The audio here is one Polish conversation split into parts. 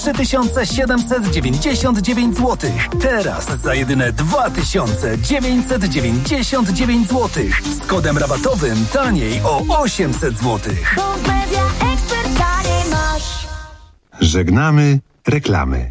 3799 zł. Teraz za jedyne 2999 zł. Z kodem rabatowym taniej o 800 zł. Żegnamy reklamy.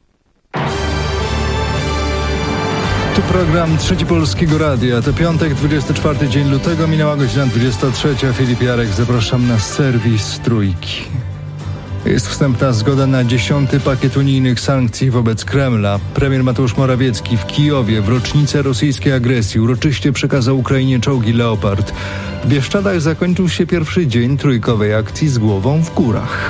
Tu program Trzeci Polskiego Radia. To piątek, 24 dzień lutego, minęła godzina 23. Filip Jarek, zapraszam na serwis Trójki. Jest wstępna zgoda na 10. pakiet unijnych sankcji wobec Kremla. Premier Mateusz Morawiecki w Kijowie w rocznicę rosyjskiej agresji uroczyście przekazał Ukrainie czołgi Leopard. W Bieszczadach zakończył się pierwszy dzień trójkowej akcji z głową w górach.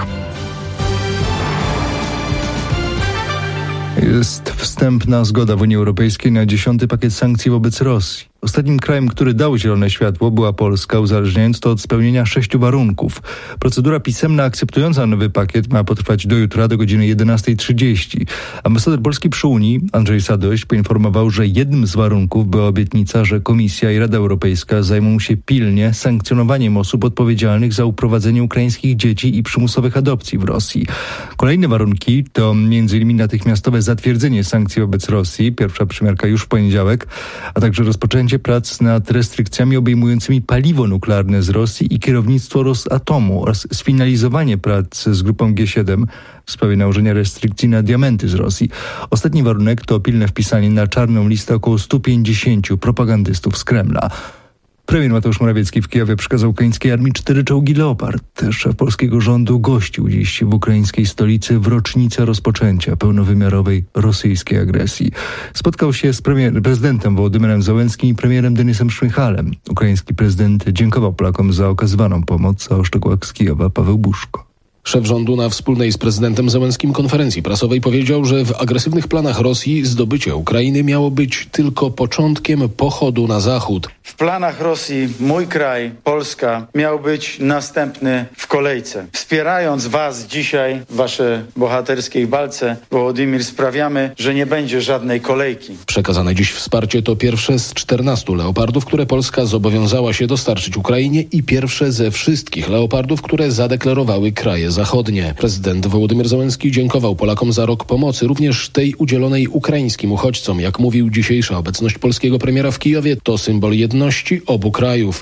Jest wstępna zgoda w Unii Europejskiej na 10. pakiet sankcji wobec Rosji. Ostatnim krajem, który dał zielone światło, była Polska, uzależniając to od spełnienia 6 warunków. Procedura pisemna akceptująca nowy pakiet ma potrwać do jutra do godziny 11:30. Ambasador Polski przy Unii, Andrzej Sadość, poinformował, że jednym z warunków była obietnica, że Komisja i Rada Europejska zajmą się pilnie sankcjonowaniem osób odpowiedzialnych za uprowadzenie ukraińskich dzieci i przymusowych adopcji w Rosji. Kolejne warunki to m.in. natychmiastowe zatwierdzenie sankcji wobec Rosji, pierwsza przymiarka już w poniedziałek, a także rozpoczęcie prac nad restrykcjami obejmującymi paliwo nuklearne z Rosji i kierownictwo Rosatomu oraz sfinalizowanie prac z grupą G7 w sprawie nałożenia restrykcji na diamenty z Rosji. Ostatni warunek to pilne wpisanie na czarną listę około 150 propagandystów z Kremla. Premier Mateusz Morawiecki w Kijowie przekazał ukraińskiej armii 4 czołgi Leopard. Szef polskiego rządu gościł dziś w ukraińskiej stolicy w rocznicę rozpoczęcia pełnowymiarowej rosyjskiej agresji. Spotkał się z prezydentem Wołodymyrem Zełenskim i premierem Denysem Szmychalem. Ukraiński prezydent dziękował Polakom za okazywaną pomoc, a o szczegółach z Kijowa Paweł Buszko. Szef rządu na wspólnej z prezydentem Zełenskim konferencji prasowej powiedział, że w agresywnych planach Rosji zdobycie Ukrainy miało być tylko początkiem pochodu na zachód. W planach Rosji mój kraj, Polska, miał być następny w kolejce. Wspierając was dzisiaj w waszej bohaterskiej walce, Wołodymyr, sprawiamy, że nie będzie żadnej kolejki. Przekazane dziś wsparcie to pierwsze z 14 leopardów, które Polska zobowiązała się dostarczyć Ukrainie i pierwsze ze wszystkich leopardów, które zadeklarowały kraje zachodnie. Prezydent Wołodymyr Zełenski dziękował Polakom za rok pomocy, również tej udzielonej ukraińskim uchodźcom. Jak mówił, dzisiejsza obecność polskiego premiera w Kijowie to symbol jedności obu krajów.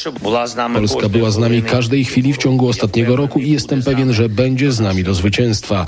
Polska była z nami każdej chwili w ciągu ostatniego roku i jestem pewien, że będzie z nami do zwycięstwa.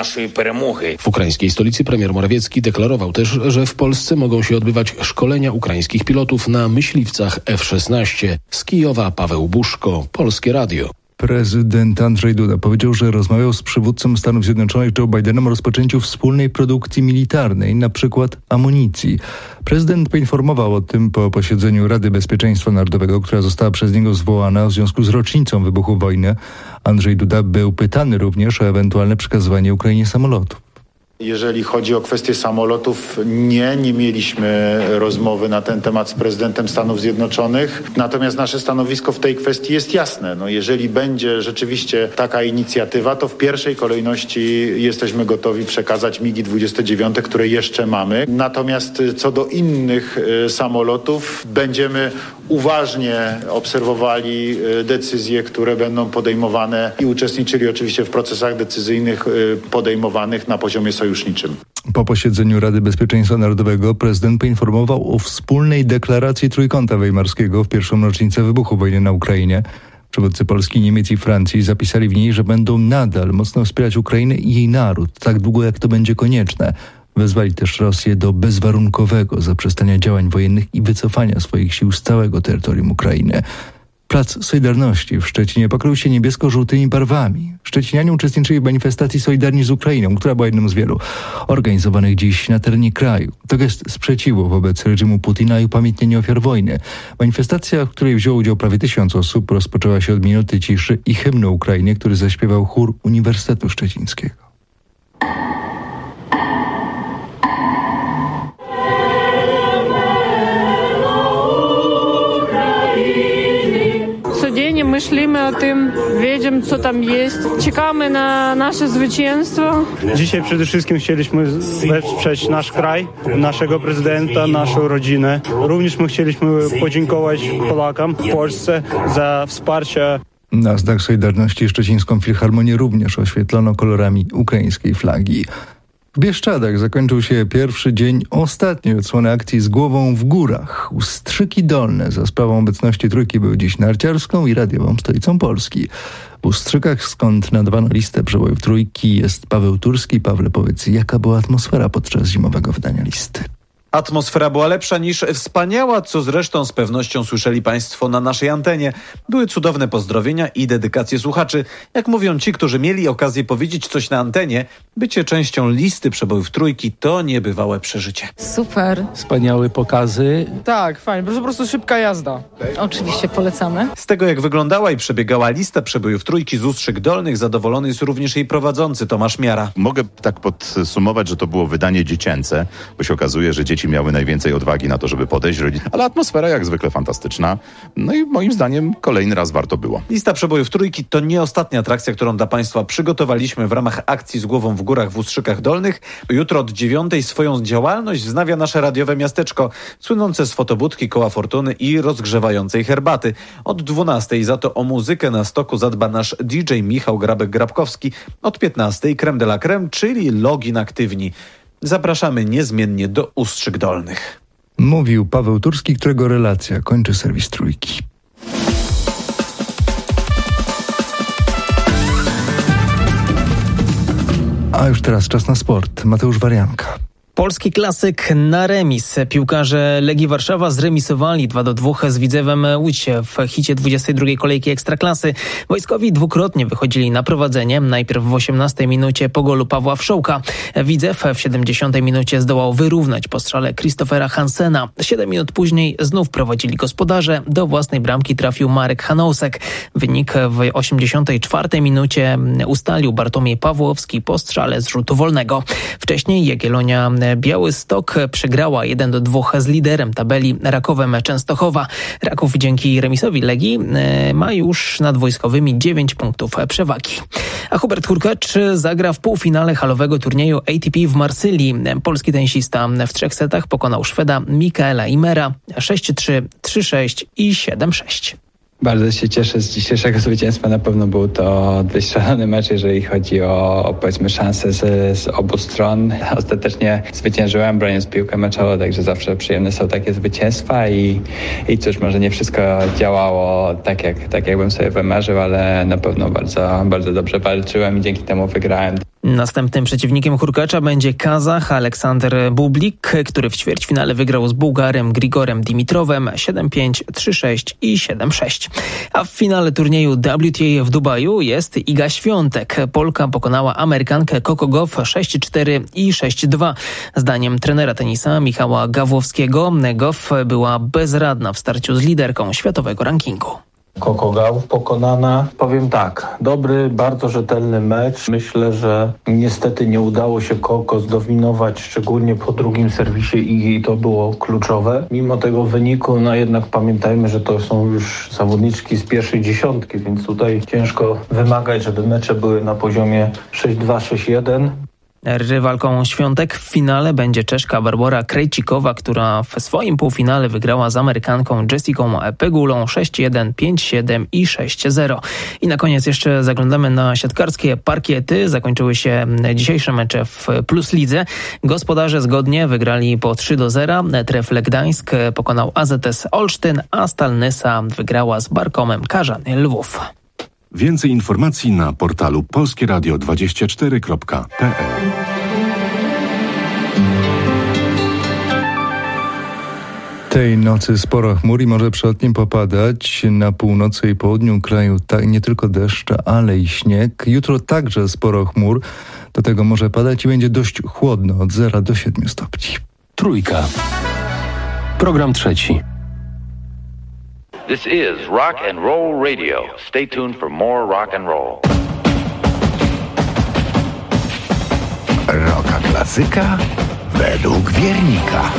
W ukraińskiej stolicy premier Morawiecki deklarował też, że w Polsce mogą się odbywać szkolenia ukraińskich pilotów na myśliwcach F-16. Z Kijowa Paweł Buszko, Polskie Radio. Prezydent Andrzej Duda powiedział, że rozmawiał z przywódcą Stanów Zjednoczonych Joe Bidenem o rozpoczęciu wspólnej produkcji militarnej, na przykład amunicji. Prezydent poinformował o tym po posiedzeniu Rady Bezpieczeństwa Narodowego, która została przez niego zwołana w związku z rocznicą wybuchu wojny. Andrzej Duda był pytany również o ewentualne przekazywanie Ukrainie samolotów. Jeżeli chodzi o kwestię samolotów, nie mieliśmy rozmowy na ten temat z prezydentem Stanów Zjednoczonych. Natomiast nasze stanowisko w tej kwestii jest jasne. Jeżeli będzie rzeczywiście taka inicjatywa, to w pierwszej kolejności jesteśmy gotowi przekazać MiG-29, które jeszcze mamy. Natomiast co do innych samolotów, będziemy uważnie obserwowali decyzje, które będą podejmowane i uczestniczyli oczywiście w procesach decyzyjnych podejmowanych na poziomie sojuszniczym. Po posiedzeniu Rady Bezpieczeństwa Narodowego prezydent poinformował o wspólnej deklaracji Trójkąta Weimarskiego w pierwszą rocznicę wybuchu wojny na Ukrainie. Przywódcy Polski, Niemiec i Francji zapisali w niej, że będą nadal mocno wspierać Ukrainę i jej naród, tak długo jak to będzie konieczne. Wezwali też Rosję do bezwarunkowego zaprzestania działań wojennych i wycofania swoich sił z całego terytorium Ukrainy. Plac Solidarności w Szczecinie pokrył się niebiesko-żółtymi barwami. Szczecinianie uczestniczyli w manifestacji Solidarni z Ukrainą, która była jedną z wielu organizowanych dziś na terenie kraju. To gest sprzeciwu wobec reżimu Putina i upamiętnienie ofiar wojny. Manifestacja, w której wzięło udział prawie 1000 osób, rozpoczęła się od minuty ciszy i hymnu Ukrainie, który zaśpiewał chór Uniwersytetu Szczecińskiego. Myślimy o tym, wiemy co tam jest, czekamy na nasze zwycięstwo. Dzisiaj przede wszystkim chcieliśmy wesprzeć nasz kraj, naszego prezydenta, naszą rodzinę. Również my chcieliśmy podziękować Polakom w Polsce za wsparcie. Na znak Solidarności Szczecińską Filharmonię również oświetlono kolorami ukraińskiej flagi. W Bieszczadach zakończył się pierwszy dzień ostatniej odsłony akcji Z głową w górach. Ustrzyki Dolne za sprawą obecności Trójki były dziś narciarską i radiową stolicą Polski. W Ustrzykach, skąd nadawano listę przebojów Trójki, jest Paweł Turski. Pawle, powiedz, jaka była atmosfera podczas zimowego wydania listy? Atmosfera była lepsza niż wspaniała, co zresztą z pewnością słyszeli Państwo na naszej antenie. Były cudowne pozdrowienia i dedykacje słuchaczy. Jak mówią ci, którzy mieli okazję powiedzieć coś na antenie, bycie częścią listy przebojów Trójki to niebywałe przeżycie. Super. Wspaniałe pokazy. Tak, fajnie, po prostu szybka jazda. Oczywiście polecamy. Z tego, jak wyglądała i przebiegała lista przebojów Trójki z Ustrzyk Dolnych, zadowolony jest również jej prowadzący Tomasz Miara. Mogę tak podsumować, że to było wydanie dziecięce, bo się okazuje, że dzieci miały najwięcej odwagi na to, żeby podejść, ale atmosfera jak zwykle fantastyczna. No i moim zdaniem kolejny raz warto było. Lista przebojów Trójki to nie ostatnia atrakcja, którą dla Państwa przygotowaliśmy w ramach akcji Z głową w górach w Ustrzykach Dolnych. Jutro od 9:00 swoją działalność wznawia nasze radiowe miasteczko, słynące z fotobudki, koła fortuny i rozgrzewającej herbaty. Od 12:00 za to o muzykę na stoku zadba nasz DJ Michał Grabek-Grabkowski. Od 15:00 creme de la creme, czyli login aktywni. Zapraszamy niezmiennie do Ustrzyk Dolnych. Mówił Paweł Turski, którego relacja kończy serwis Trójki. A już teraz czas na sport. Mateusz Warianka. Polski klasyk na remis. Piłkarze Legii Warszawa zremisowali 2-2 z Widzewem Łódź w hicie 22. kolejki Ekstraklasy. Wojskowi dwukrotnie wychodzili na prowadzenie. Najpierw w 18 minucie po golu Pawła Wszołka. Widzew w 70 minucie zdołał wyrównać po strzale Christophera Hansena. 7 minut później znów prowadzili gospodarze. Do własnej bramki trafił Marek Hanousek. Wynik w 84 minucie ustalił Bartłomiej Pawłowski po strzale z rzutu wolnego. Wcześniej Jagiellonia Białystok przegrała 1-2 z liderem tabeli Rakowem Częstochowa. Raków dzięki remisowi Legii ma już nad wojskowymi 9 punktów przewagi. A Hubert Hurkacz zagra w półfinale halowego turnieju ATP w Marsylii. Polski tenisista w 3 setach pokonał Szweda Mikaela Imera 6-3, 3-6 i 7-6. Bardzo się cieszę z dzisiejszego zwycięstwa. Na pewno był to dość szalony mecz, jeżeli chodzi o powiedzmy szanse z obu stron. Ostatecznie zwyciężyłem, broniąc piłkę meczową, także zawsze przyjemne są takie zwycięstwa i cóż, może nie wszystko działało tak jakbym sobie wymarzył, ale na pewno bardzo, bardzo dobrze walczyłem i dzięki temu wygrałem. Następnym przeciwnikiem Hurkacza będzie Kazach Aleksander Bublik, który w ćwierćfinale wygrał z Bułgarem Grigorem Dimitrowem 7-5, 3-6 i 7-6. A w finale turnieju WTA w Dubaju jest Iga Świątek. Polka pokonała Amerykankę Coco Gauff 6-4 i 6-2. Zdaniem trenera tenisa Michała Gawłowskiego Gauff była bezradna w starciu z liderką światowego rankingu. Coco Gauff pokonana. Powiem tak, dobry, bardzo rzetelny mecz. Myślę, że niestety nie udało się Coco zdominować, szczególnie po drugim serwisie i to było kluczowe. Mimo tego wyniku, no jednak pamiętajmy, że to są już zawodniczki z pierwszej dziesiątki, więc tutaj ciężko wymagać, żeby mecze były na poziomie 6-2, 6-1. Rywalką Świątek w finale będzie Czeszka Barbora Krejcikowa, która w swoim półfinale wygrała z Amerykanką Jessicą Pegulą 6-1, 5-7 i 6-0. I na koniec jeszcze zaglądamy na siatkarskie parkiety. Zakończyły się dzisiejsze mecze w Plus Lidze. Gospodarze zgodnie wygrali po 3-0. Trefl Gdańsk pokonał AZS Olsztyn, a Stal Nysa wygrała z Barkomem Karzany Lwów. Więcej informacji na portalu polskieradio24.pl. Tej nocy sporo chmur i może przelotnie popadać. Na północy i południu kraju nie tylko deszcze, ale i śnieg. Jutro także sporo chmur. Do tego może padać i będzie dość chłodno, od 0 do 7 stopni. Trójka. Program trzeci. This is Rock and Roll Radio. Stay tuned for more rock and roll. Rocka klasyka według wiernika.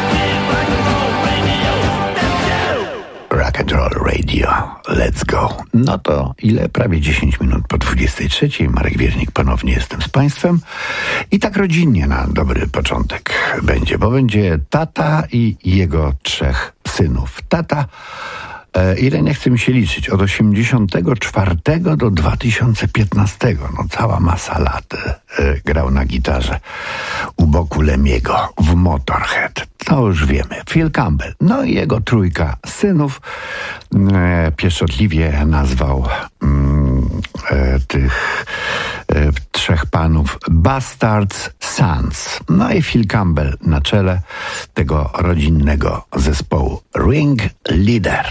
Rock and Roll Radio. Let's go. No to ile? Prawie 10 minut po 23. Marek Wiernik, ponownie jestem z Państwem. I tak rodzinnie na dobry początek będzie, bo będzie tata i jego 3 synów. Tata, ile nie chce mi się liczyć, od 84 do 2015, no cała masa lat grał na gitarze u boku Lemiego w Motorhead. To już wiemy. Phil Campbell, no i jego 3 synów, pieszczotliwie nazwał tych 3 panów Bastards Sons. No i Phil Campbell na czele tego rodzinnego zespołu Ring Leader.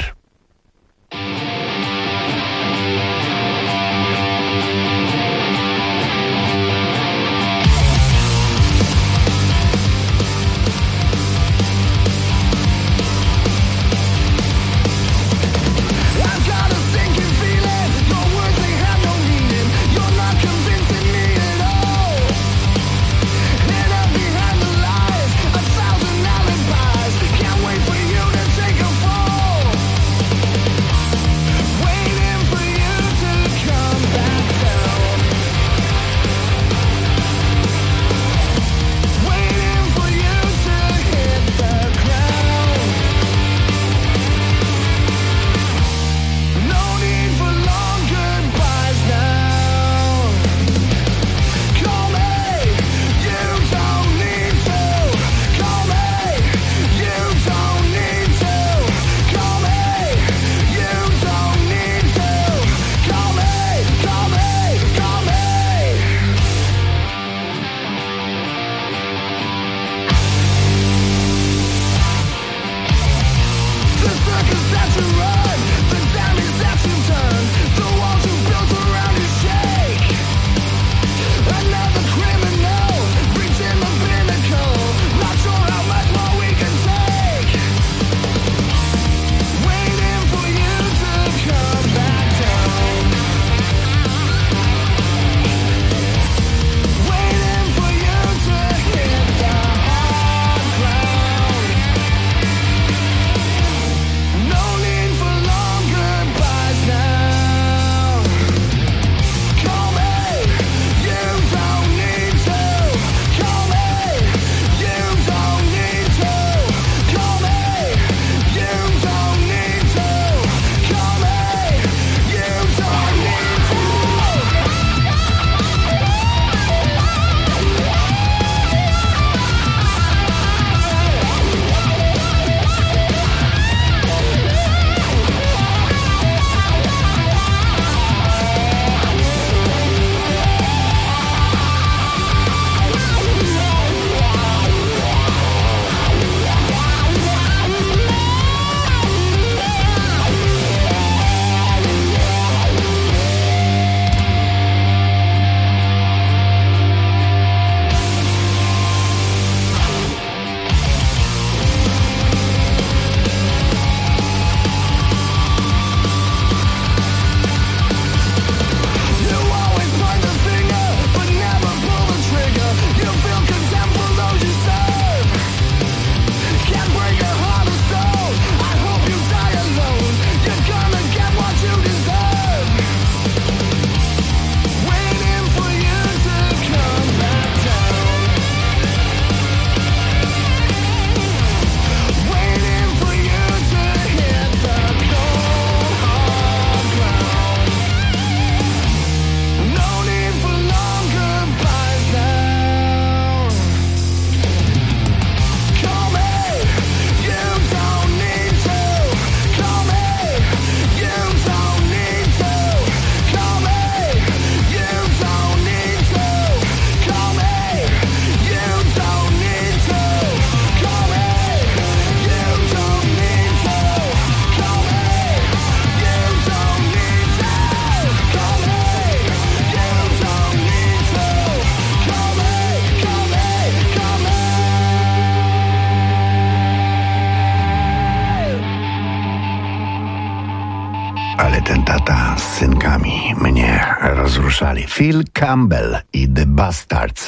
Ale ten tata z synkami mnie rozruszali. Phil Campbell i The Bastards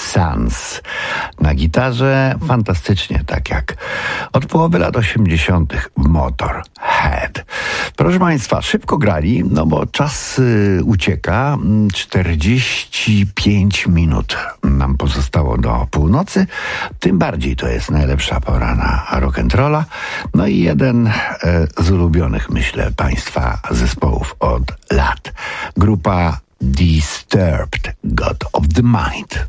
Sons. Na gitarze fantastycznie, tak jak od połowy lat 80. Motorhead. Proszę Państwa, szybko grali, no bo czas ucieka. 45 minut nam pozostało do północy. Tym bardziej to jest najlepsza pora na rock'n'rolla. No i jeden z ulubionych, myślę, Państwa zespołów od lat. Grupa Disturbed, God of the Mind.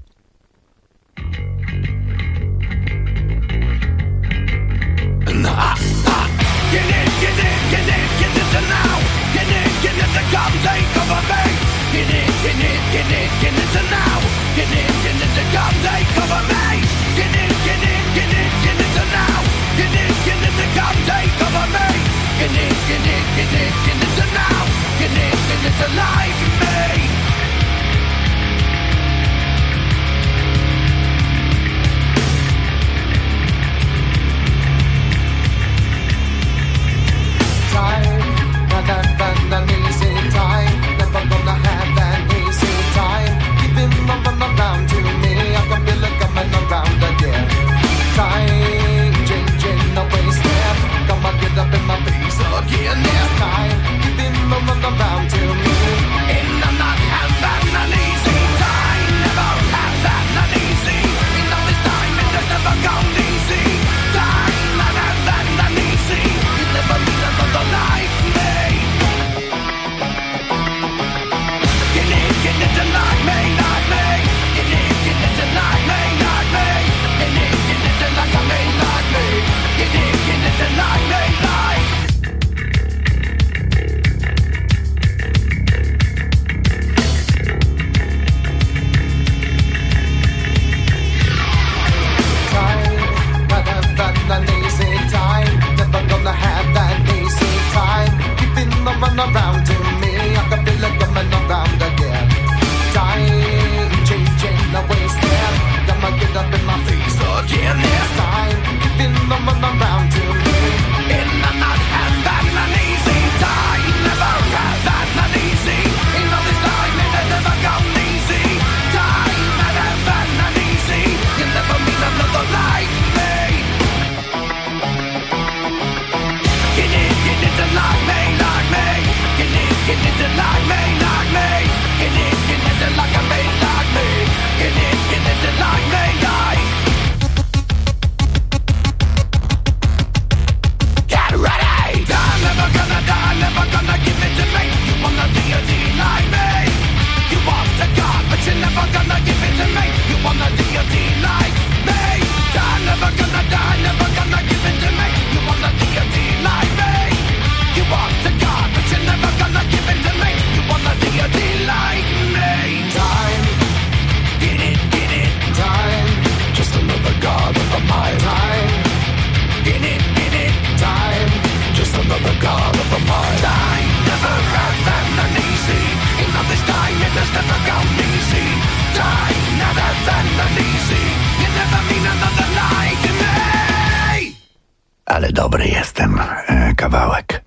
Ale dobry jestem kawałek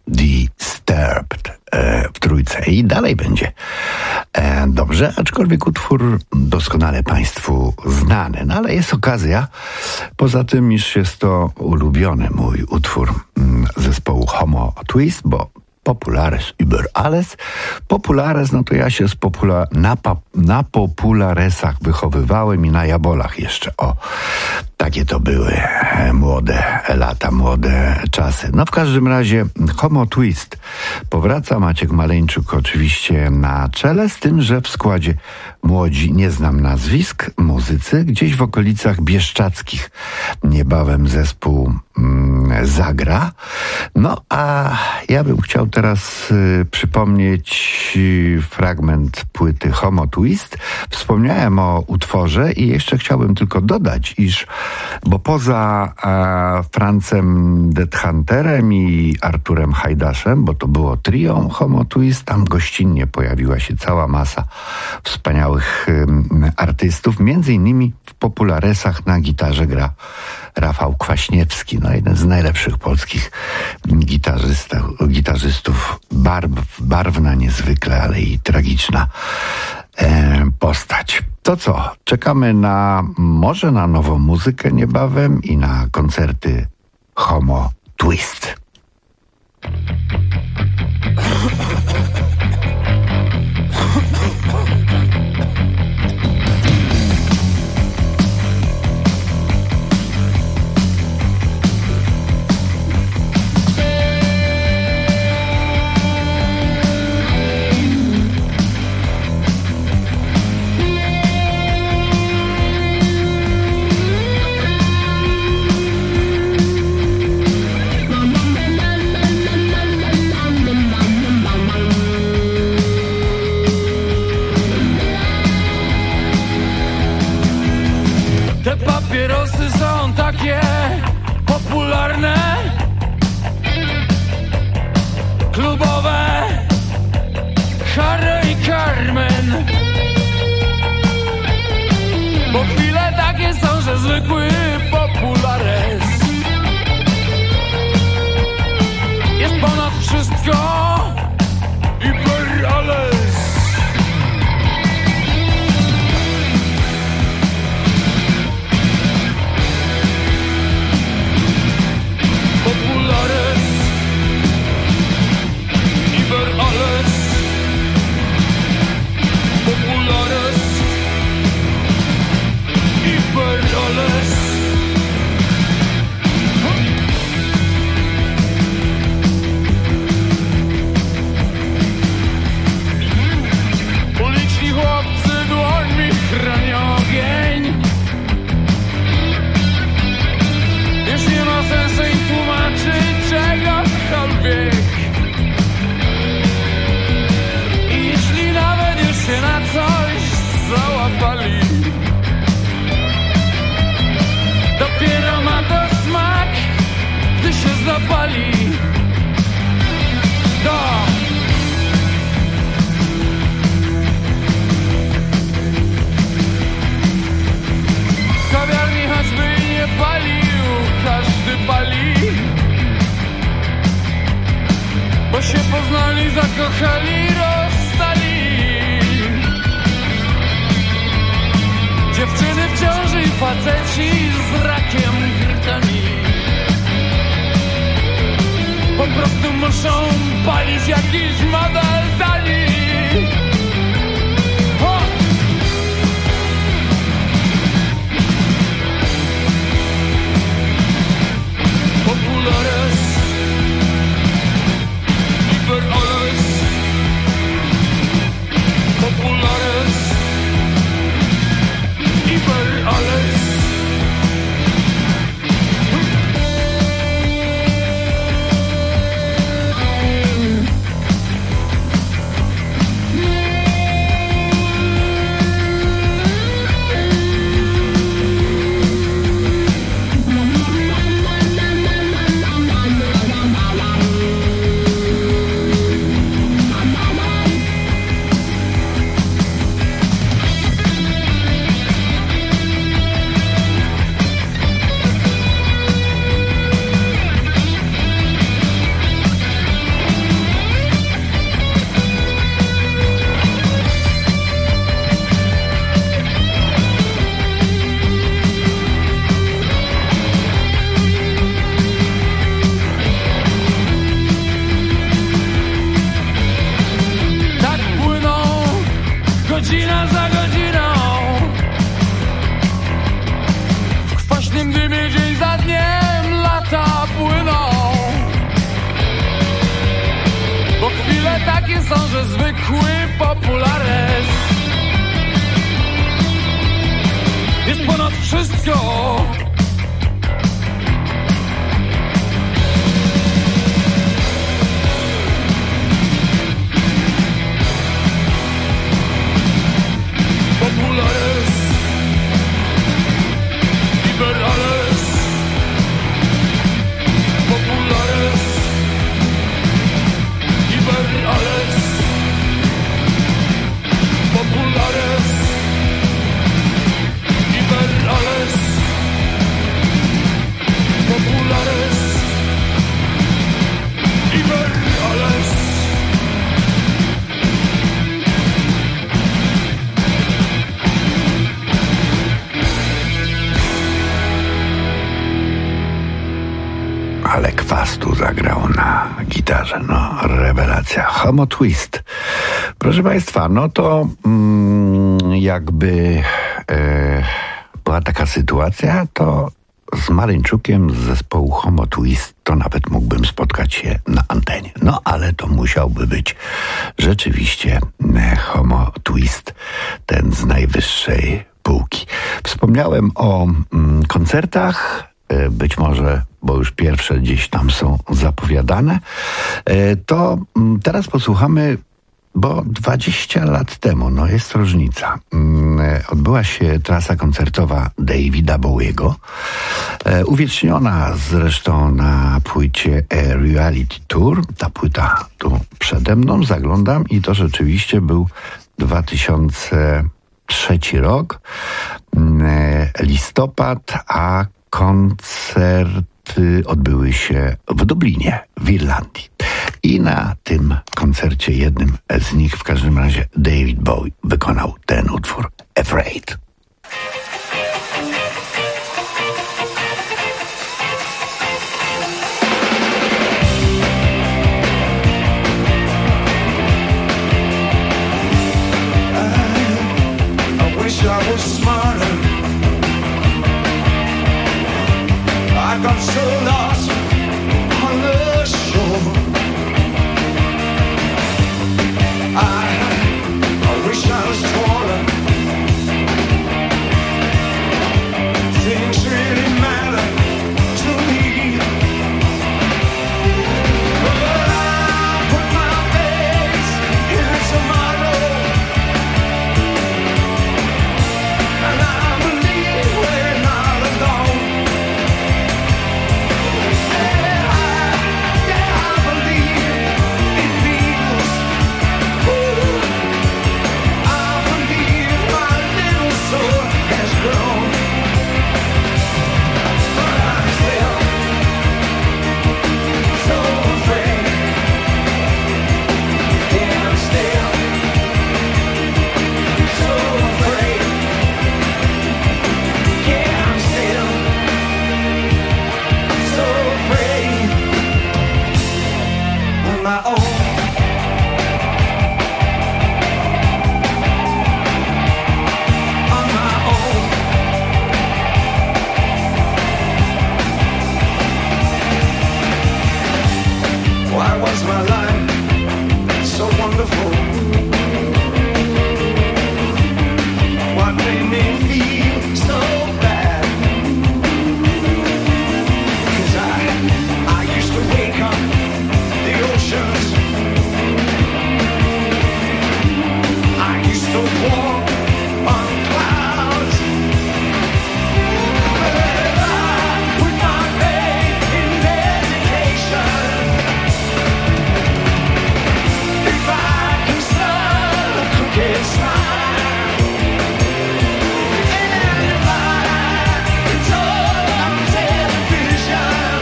Disturbed w trójce i dalej będzie dobrze, aczkolwiek utwór doskonale Państwu znany. No ale jest okazja, poza tym, iż jest to ulubiony mój utwór zespołu Homo Twist, bo Populares über alles. Populares, no to ja się na popularesach wychowywałem i na jabolach jeszcze. O, takie to były młode lata, młode czasy. No w każdym razie Homo Twist powraca, Maciek Maleńczuk oczywiście na czele, z tym, że w składzie młodzi, nie znam nazwisk, muzycy, gdzieś w okolicach Bieszczadzkich niebawem zespół zagra. No a ja bym chciał teraz przypomnieć fragment płyty Homo Twist. Wspomniałem o utworze i jeszcze chciałbym tylko dodać, iż bo poza Francem Deadhunterem i Arturem Hajdaszem, bo to było trio Homo Twist, tam gościnnie pojawiła się cała masa wspaniałych artystów. Między innymi w popularesach na gitarze gra Rafał Kwaśniewski, no jeden z najlepszych polskich gitarzystów. Barwna niezwykle, ale i tragiczna postać. To co? Czekamy może na nową muzykę niebawem i na koncerty Homo Twist. czasy są takie popularne, klubowe, Harry i Carmen. Bo chwile takie są, że zwykły populares jest ponad wszystko i per alles. Populares i per alles. Populares i per alles. Uliczni chłopcy dłońmi chronią ogień. Już nie ma sensu im tłumaczyć czegokolwiek. I jeśli nawet już się na coś załapali, dopiero ma to smak, gdy się zapali. W kawiarni choćby nie palił, każdy pali. Bo się poznali, zakochali, rozstali. Dziewczyny w ciąży i faceci z rakiem krtani. Po prostu muszą palić jakiś model tani. Ho! Populares i per alles. Populares i per alles. Godzina za godziną, w kwaśnym dymie dzień za dniem lata płyną. Bo chwile takie są, że zwykły populares jest ponad wszystko. Populares i per alles. Populares i per alles. Populares i per alles. Populares i per alles. Ale Kwas tu zagrał na gitarze, no rewelacja. Homo Twist. Proszę Państwa, no to jakby była taka sytuacja, to z Maryńczukiem z zespołu Homo Twist to nawet mógłbym spotkać się na antenie. No ale to musiałby być rzeczywiście Homo Twist, ten z najwyższej półki. Wspomniałem o koncertach, być może, bo już pierwsze gdzieś tam są zapowiadane, to teraz posłuchamy bo 20 lat temu, no jest różnica, odbyła się trasa koncertowa Davida Bowiego, uwieczniona zresztą na płycie Reality Tour. Ta płyta tu przede mną, zaglądam i to rzeczywiście był 2003 rok, listopad, a koncerty odbyły się w Dublinie, w Irlandii. I na tym koncercie, jednym z nich w każdym razie, David Bowie wykonał ten utwór Afraid. I was smarter. I got so lost on the shore. I wish I was taller. Things really matter to me. But I put my face in tomorrow. And I believe we're not alone. And I believe it feels. Ooh, I believe my little soul has grown. But I'm still so afraid. Yeah, I'm still so afraid. Yeah, I'm still so afraid on my own. On my own. Why was my life so wonderful? What made me feel so bad? 'Cause I used to wake up the oceans. I used to walk on clouds. But I put my faith in education. If I can smile a crooked smile, and if I can talk on television,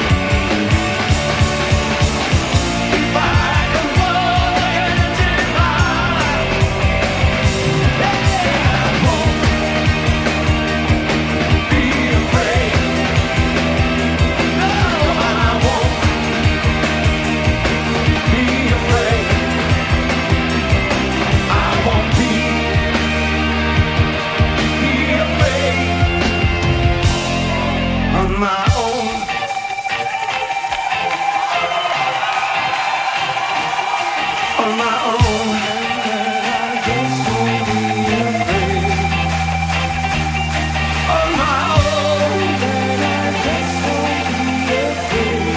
if I can walk and divide, then I won't be afraid. No, I won't be afraid. I won't be afraid on my own. On my own. I just won't be afraid. On my own. I just won't be afraid.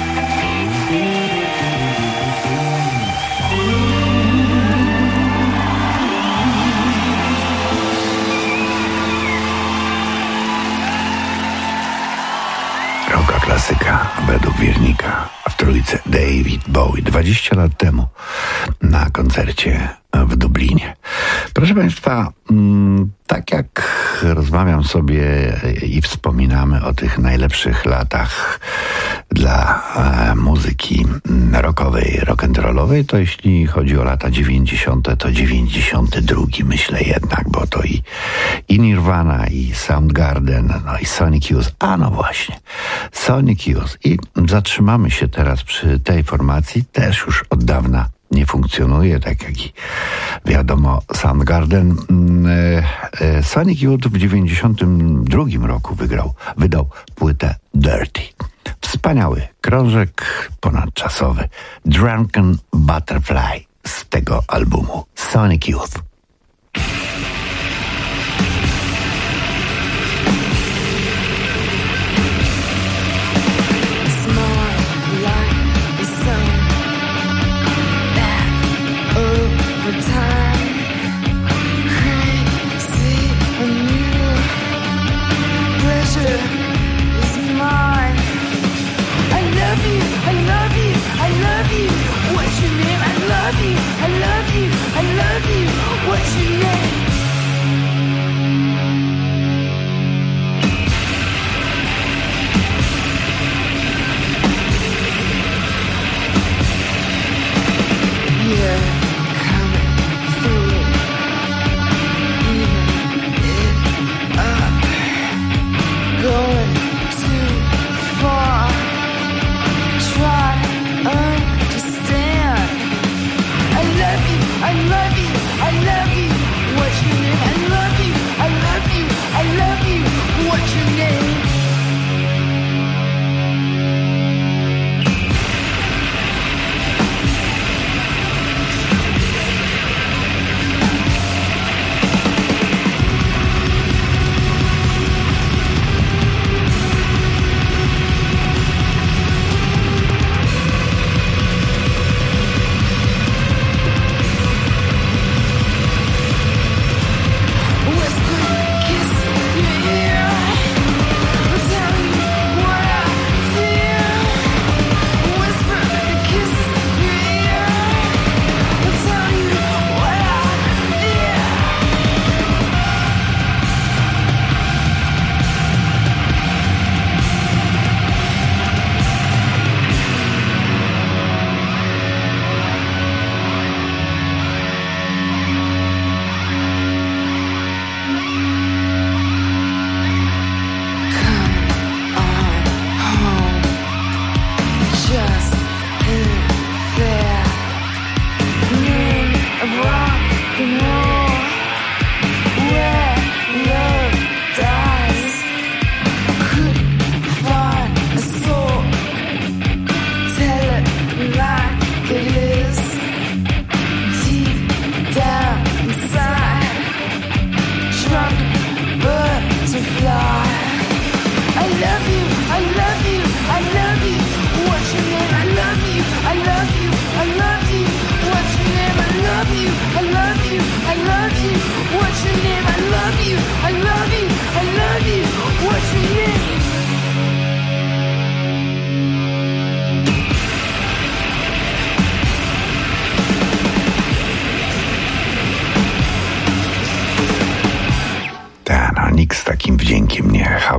Roka klasyka według wiernika, a w trójce David Bowie 20 lat temu na koncercie w Dublinie. Proszę Państwa, tak jak rozmawiam sobie i wspominamy o tych najlepszych latach dla muzyki rockowej, rock'n'rollowej, to jeśli chodzi o lata 90., to 92 myślę jednak, bo to i Nirvana, i Soundgarden, no i Sonic Youth. A no właśnie, Sonic Youth. I zatrzymamy się teraz przy tej formacji, też już od dawna nie funkcjonuje, tak jak i wiadomo Soundgarden. Sonic Youth w 92 roku wydał płytę Dirty. Wspaniały krążek ponadczasowy Drunken Butterfly z tego albumu Sonic Youth. Small like the sun, back over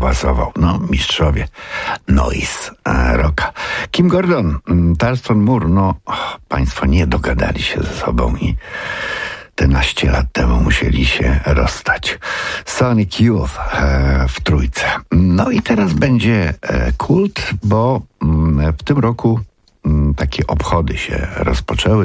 hałasował. No, mistrzowie noise rocka. Kim Gordon, Thurston Moore, no państwo nie dogadali się ze sobą i 11 lat temu musieli się rozstać. Sonic Youth w trójce. No i teraz będzie kult, bo w tym roku takie obchody się rozpoczęły,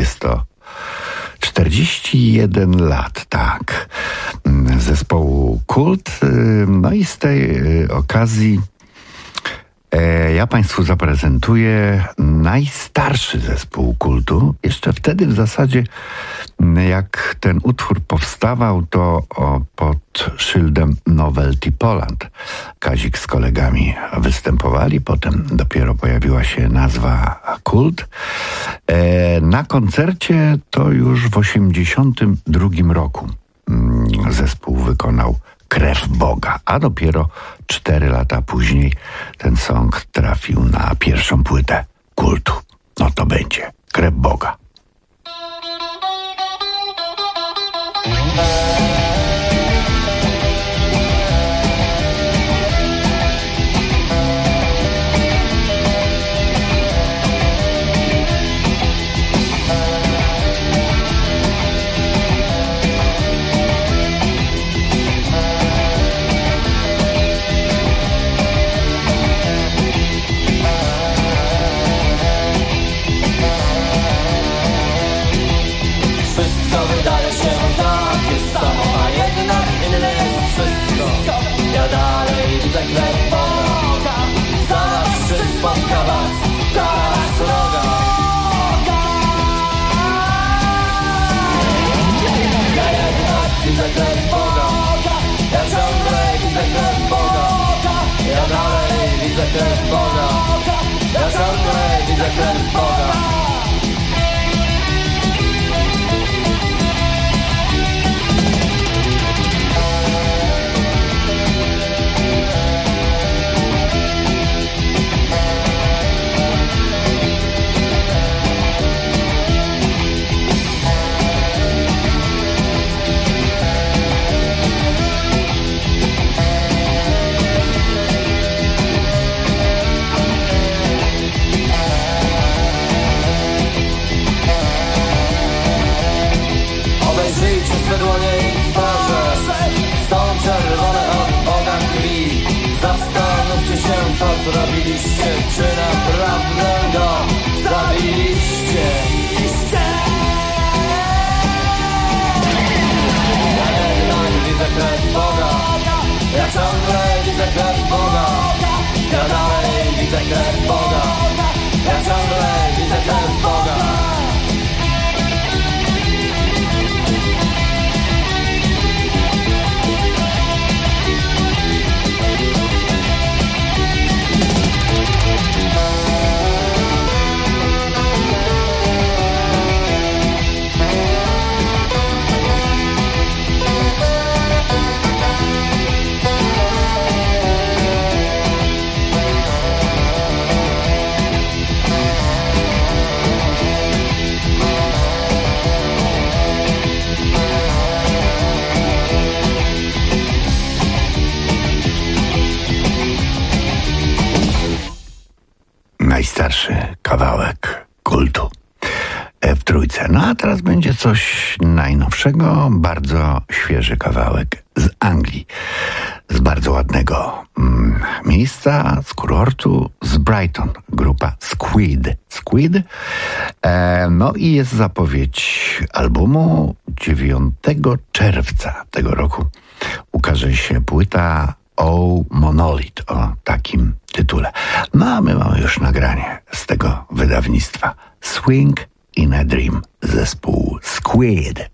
41 lat, tak, zespołu Kult. No i z tej okazji ja Państwu zaprezentuję najstarszy zespół Kultu. Jeszcze wtedy w zasadzie, jak ten utwór powstawał, to pod szyldem Novelty Poland Kazik z kolegami występowali. Potem dopiero pojawiła się nazwa Kult. Na koncercie to już w 1982 roku zespół wykonał Krew Boga, a dopiero 4 lata później ten song trafił na pierwszą płytę Kultu. No to będzie Krew Boga. Zrobiliście, czy naprawdę go zabiliście? Ja jednak widzę krew Boga, ja ciągle widzę krew Boga, ja dalej widzę krew Boga, ja ciągle widzę krew Boga. Najstarszy kawałek Kultu w trójce. No a teraz będzie coś najnowszego, bardzo świeży kawałek z Anglii, z bardzo ładnego miejsca, z kurortu, z Brighton, grupa Squid. No i jest zapowiedź albumu. 9 czerwca tego roku ukaże się płyta Monolith o takim tytule. No a my mamy już nagranie z tego wydawnictwa. Swing in a Dream, zespół Squid.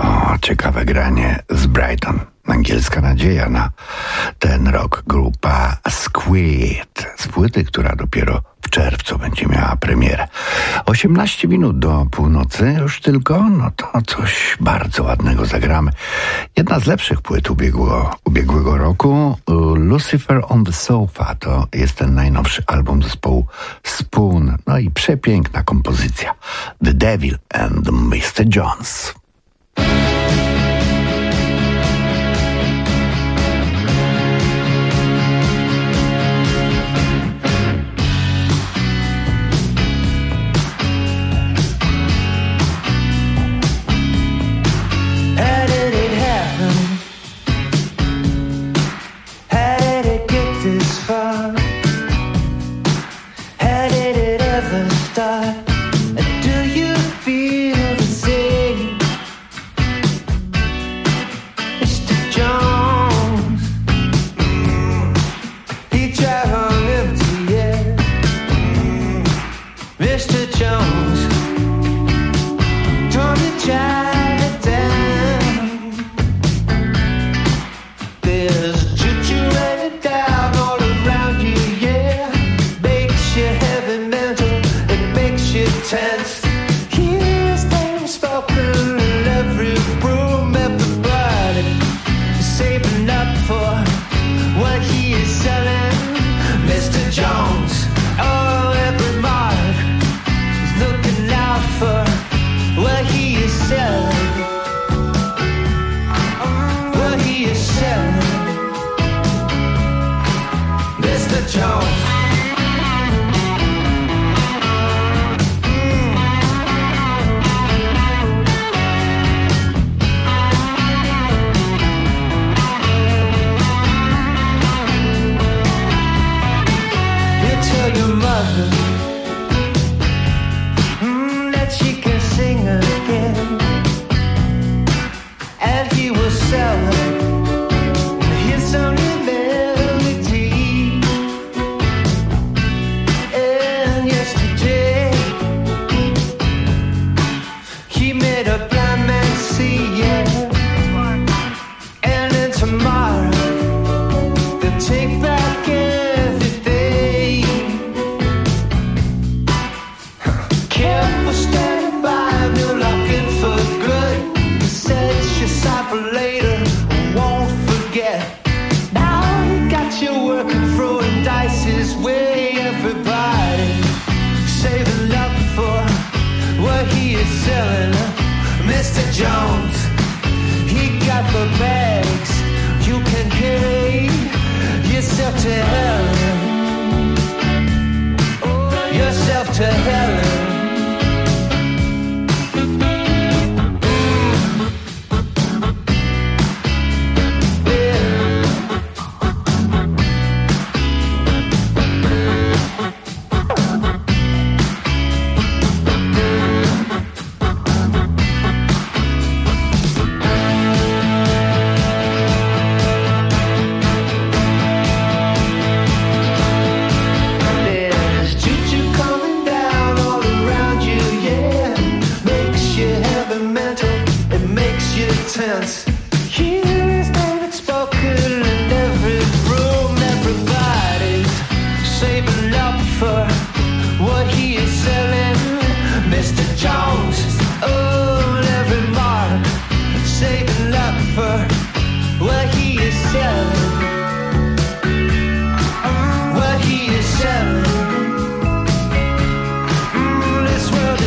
O, ciekawe granie z Brighton. Angielska nadzieja na ten rok. Grupa Squid z płyty, która dopiero w czerwcu będzie miała premierę. 18 minut do północy już tylko, no to coś bardzo ładnego zagramy. Jedna z lepszych płyt ubiegłego roku, Lucifer on the Sofa, to jest ten najnowszy album zespołu Spoon. No i przepiękna kompozycja. The Devil and Mr. Jones.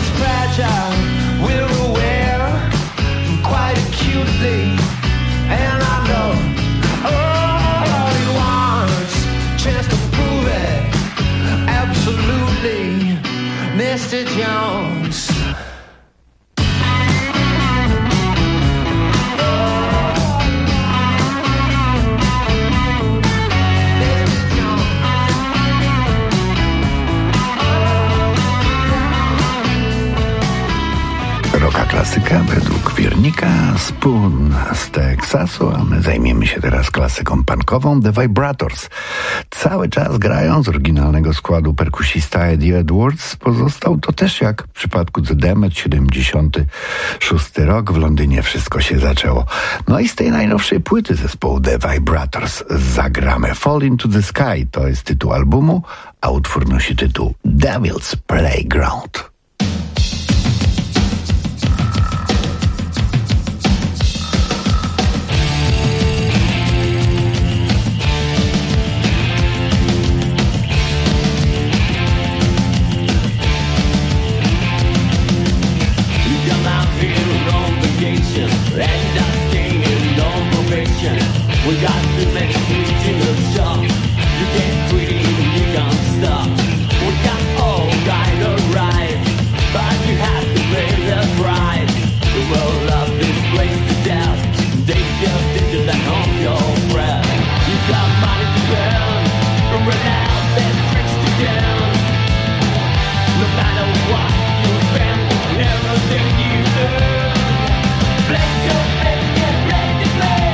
We're aware quite acutely, and zespół z Teksasu, a my zajmiemy się teraz klasyką punkową The Vibrators. Cały czas grając z oryginalnego składu perkusista Eddie Edwards, pozostał to też jak w przypadku The Damned 76 rok. W Londynie wszystko się zaczęło. No i z tej najnowszej płyty zespołu The Vibrators zagramy Fall Into the Sky. To jest tytuł albumu, a utwór nosi tytuł Devil's Playground. We got too many things in the shop. You can't quit it, you can't stop. We got all kind of rights, but you have to pay the price. The world loves this place to death. They just did that on your breath. You got money to burn, run out, there's tricks to down. No matter what you spend, everything you earn. Play your face, get ready to play.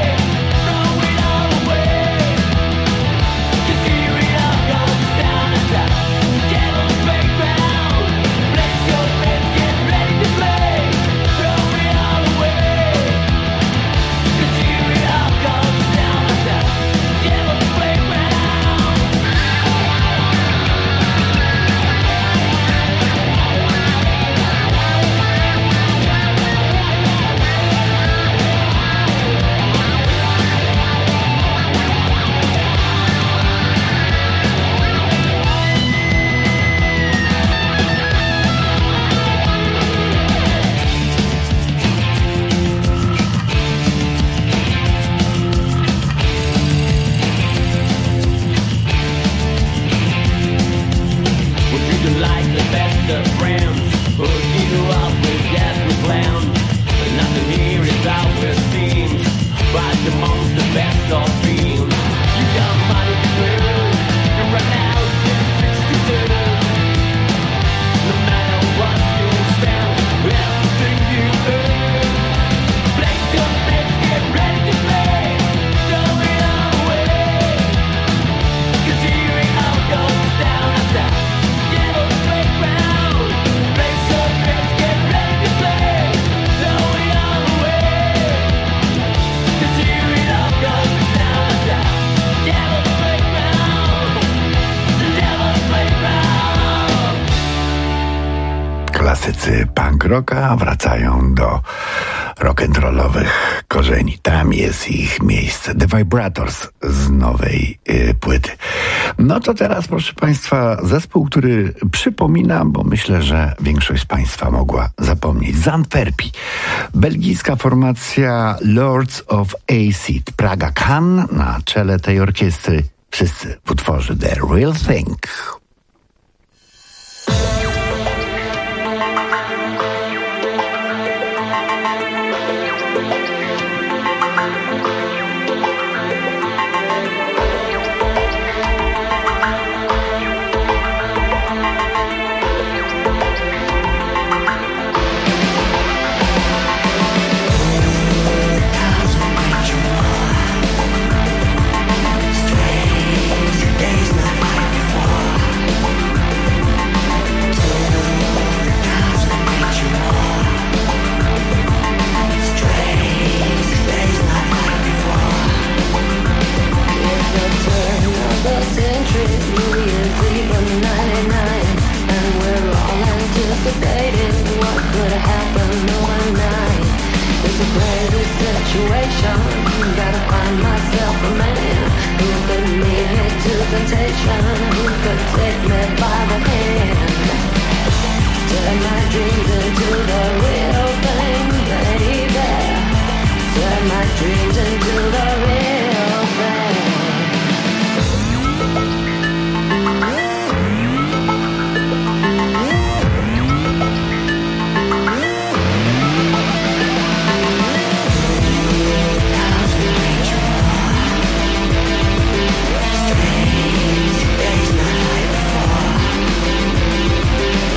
Klasycy punk rocka wracają do rock'n'rollowych korzeni. Tam jest ich miejsce. The Vibrators z nowej płyty. No to teraz, proszę Państwa, zespół, który przypomina, bo myślę, że większość z Państwa mogła zapomnieć. Z Antwerpii. Belgijska formacja Lords of Acid. Praga Khan na czele tej orkiestry. Wszyscy w utworze The Real Thing.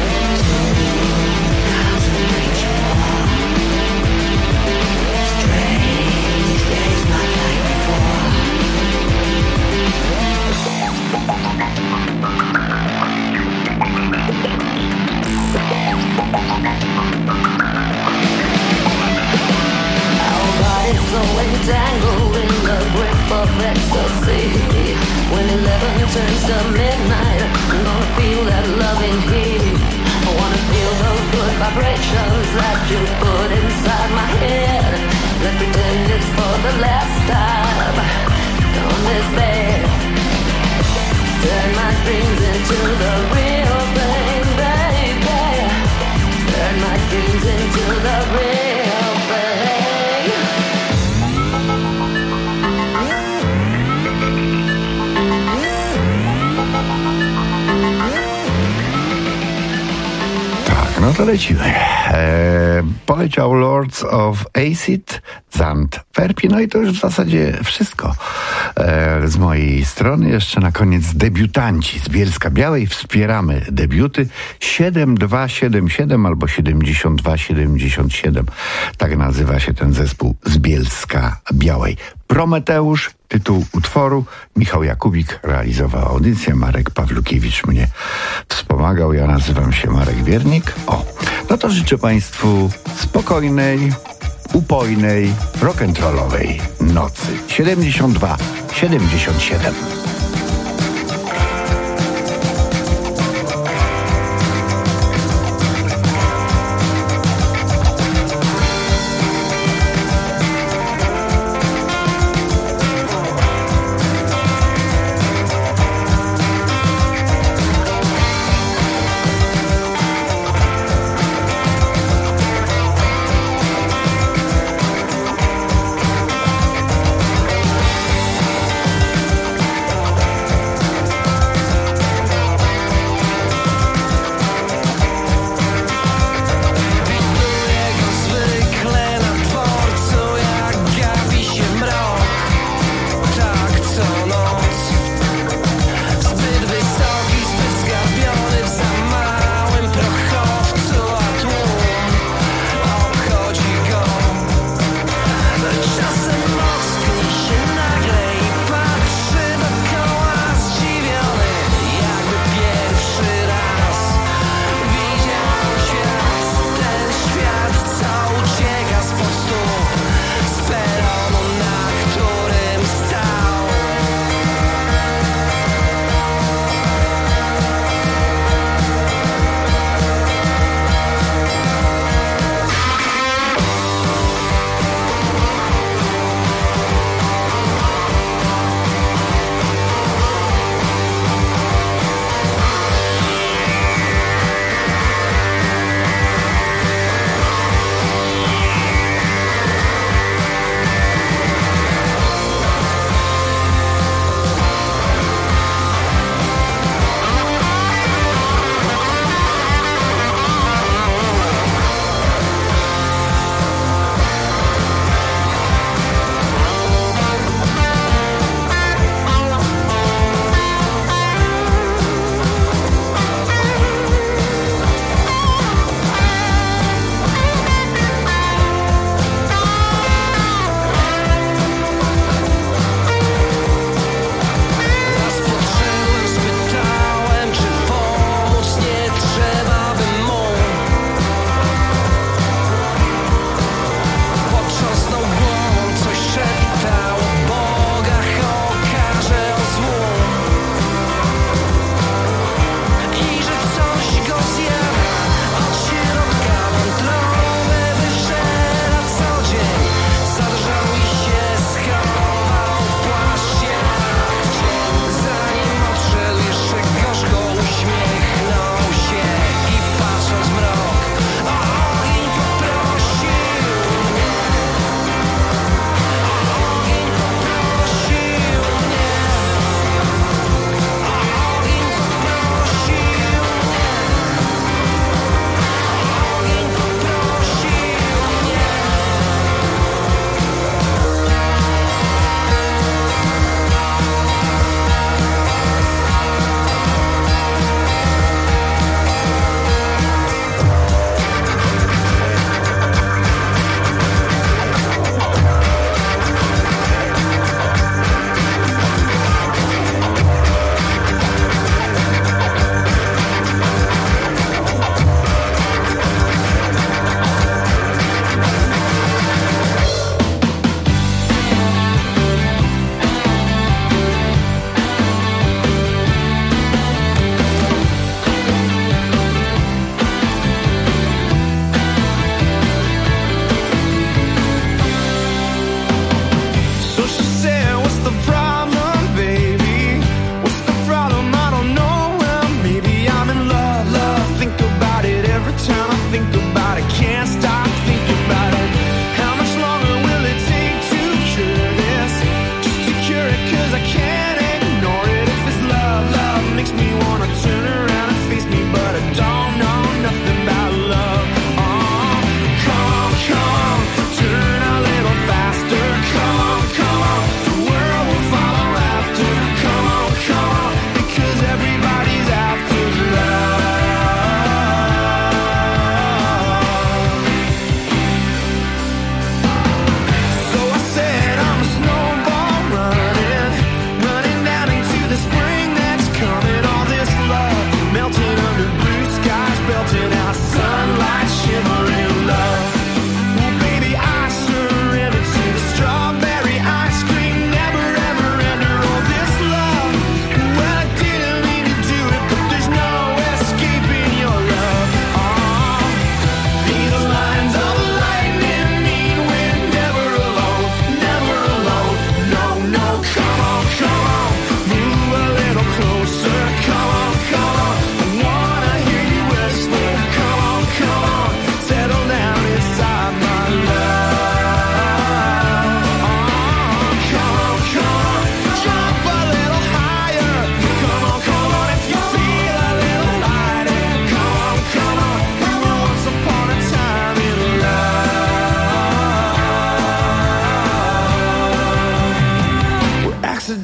Strange turns to midnight, I'm gonna feel that loving heat. I wanna feel those good vibrations that you put inside my head. Let's pretend it's for the last time on this bed. Turn my dreams into the real thing, baby. Turn my dreams into the real thing. No to lecimy. Poleciał Lords of Acid z Antwerpii. No i to już w zasadzie wszystko z mojej strony. Jeszcze na koniec debiutanci z Bielska-Białej. Wspieramy debiuty 7277 albo 7277. Tak nazywa się ten zespół z Bielska-Białej. Prometeusz, tytuł utworu. Michał Jakubik realizował audycję. Marek Pawlukiewicz mnie wspomagał. Ja nazywam się Marek Wiernik. No to życzę Państwu spokojnej, upojnej, rock'n'rollowej nocy. 72-77.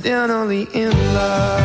then only in love.